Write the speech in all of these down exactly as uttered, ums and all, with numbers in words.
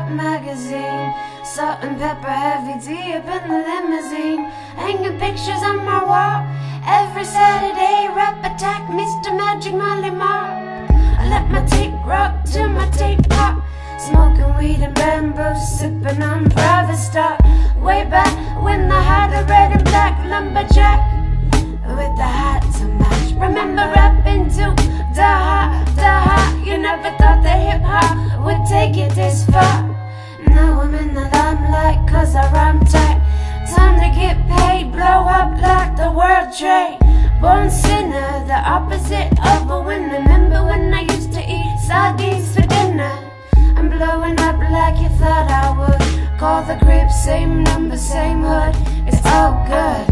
Rap magazine. Salt and pepper, heavy tea up in the limousine. Hanging pictures on my wall every Saturday. Rap attack, Mister Magic Molly Mark. I let my tape rock to my tape pop. Smoking weed and bamboo, sipping on private stock. Way back when I had a red and black lumberjack with the hat to match. Remember rapping to da ha, da ha. You never thought that hip hop would take it this far. Now I'm in the limelight cause I rhyme tight. Time to get paid, blow up like the World Trade. Born sinner, the opposite of a winner. Remember when I used to eat sardines for dinner? I'm blowing up like you thought I would. Call the crib, same number, same hood. It's all good.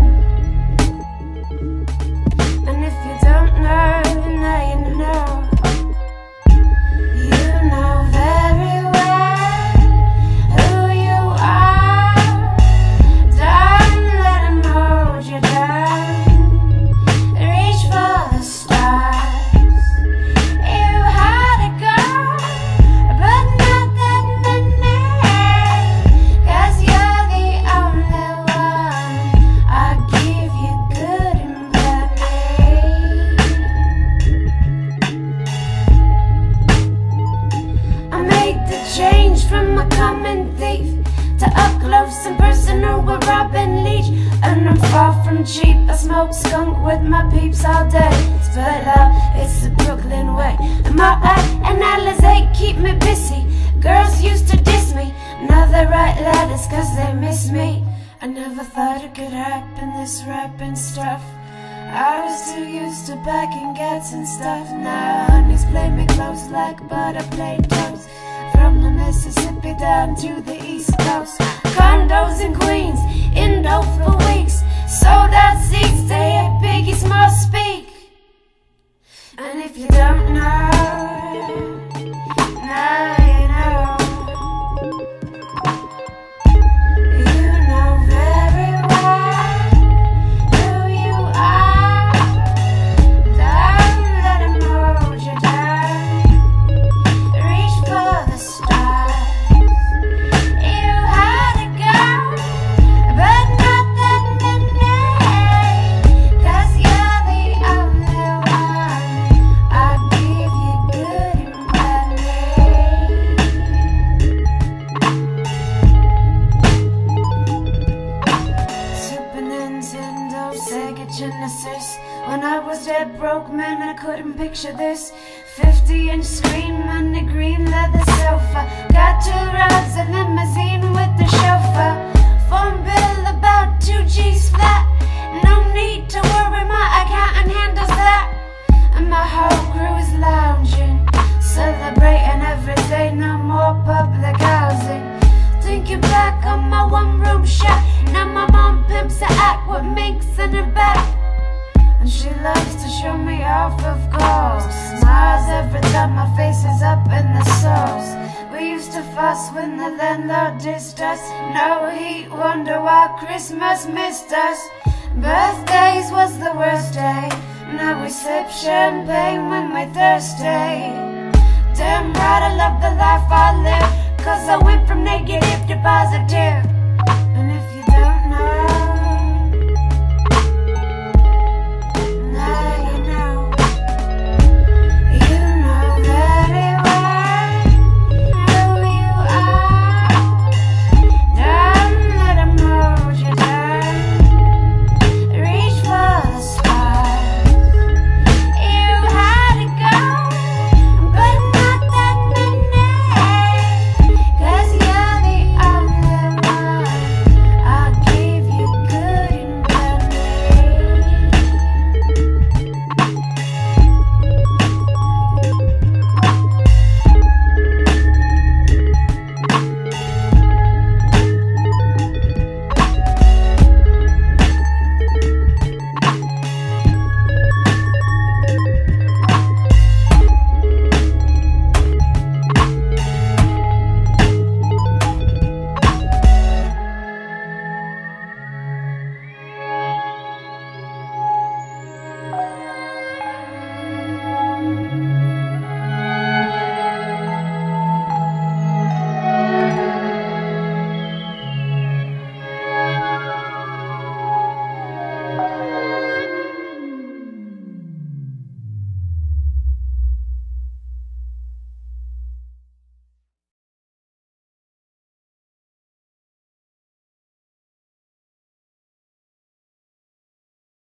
And if you don't know, now you know. You know very well who you are. Don't let 'em hold you down. Reach for the stars. You had to go, but not that many. Cause you're the only one. I give you good and bad. I made the change from a common thief to up close and personal with Robin Leach. And I'm far from cheap. I smoke skunk with my peeps all day. Spit out, it's the Brooklyn way. And my eye and Alizé keep me busy. Girls used to diss me, now they write letters cause they miss me. I never thought it could happen, this rapping stuff. I was too used to backing gats and stuff. Now honeys play me close like butter play toast. From the Mississippi down to the East Coast. Condos in Queens, Indo for weeks. Sold out seats, they at Biggie Small speak. And if you don't know, now you know. You know very well who you are. Don't let 'em hold you down. Reach for the stars. You had to go, but not that many. Cause you're the only one. I give you good and bad. Super Nintendo, Sega Genesis. When I was dead broke, man, I couldn't picture this. fifty inch screen, money green leather sofa. Got two rides, a limousine with the chauffeur. Phone bill about two G's flat. No need to worry, my accountant handles that. And my whole crew is lounging, celebrating every day, no more public housing. Thinking back on my one room shack. Now my mom pimps the act with minks in her back. And she loves to show me off, of course. Smiles every time my face is up in the sauce. We used to fuss when the landlord dissed us. No heat, wonder why Christmas missed us. Birthdays was the worst day. Now we sip champagne when we're thirsty. Damn right I love the life I live, cause I went from negative to positive.